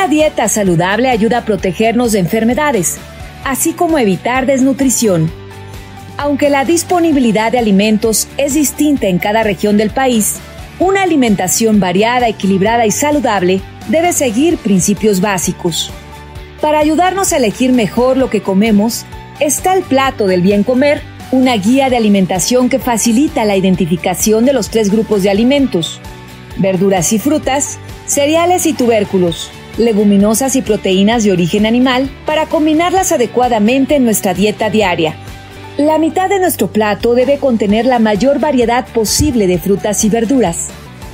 Una dieta saludable ayuda a protegernos de enfermedades, así como evitar desnutrición. Aunque la disponibilidad de alimentos es distinta en cada región del país, una alimentación variada, equilibrada y saludable debe seguir principios básicos. Para ayudarnos a elegir mejor lo que comemos, está el plato del bien comer, una guía de alimentación que facilita la identificación de los 3 grupos de alimentos: verduras y frutas, cereales y tubérculos, leguminosas y proteínas de origen animal, para combinarlas adecuadamente en nuestra dieta diaria. La mitad de nuestro plato debe contener la mayor variedad posible de frutas y verduras.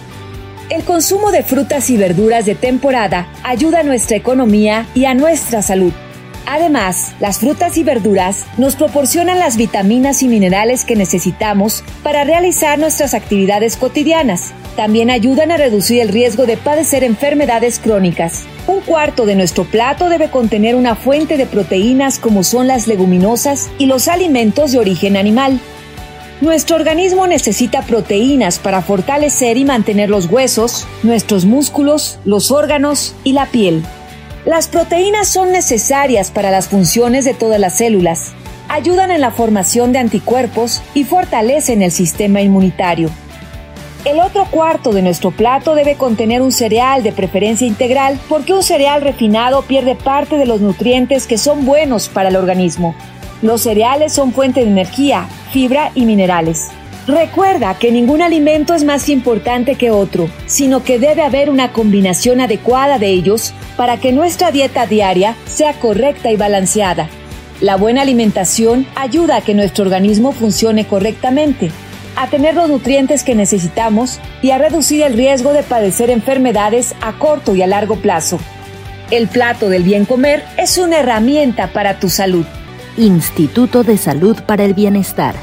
El consumo de frutas y verduras de temporada ayuda a nuestra economía y a nuestra salud. Además, las frutas y verduras nos proporcionan las vitaminas y minerales que necesitamos para realizar nuestras actividades cotidianas. También ayudan a reducir el riesgo de padecer enfermedades crónicas. Un cuarto de nuestro plato debe contener una fuente de proteínas como son las leguminosas y los alimentos de origen animal. Nuestro organismo necesita proteínas para fortalecer y mantener los huesos, nuestros músculos, los órganos y la piel. Las proteínas son necesarias para las funciones de todas las células, ayudan en la formación de anticuerpos y fortalecen el sistema inmunitario. El otro cuarto de nuestro plato debe contener un cereal de preferencia integral, porque un cereal refinado pierde parte de los nutrientes que son buenos para el organismo. Los cereales son fuente de energía, fibra y minerales. Recuerda que ningún alimento es más importante que otro, sino que debe haber una combinación adecuada de ellos para que nuestra dieta diaria sea correcta y balanceada. La buena alimentación ayuda a que nuestro organismo funcione correctamente, a tener los nutrientes que necesitamos y a reducir el riesgo de padecer enfermedades a corto y a largo plazo. El plato del bien comer es una herramienta para tu salud. Instituto de Salud para el Bienestar.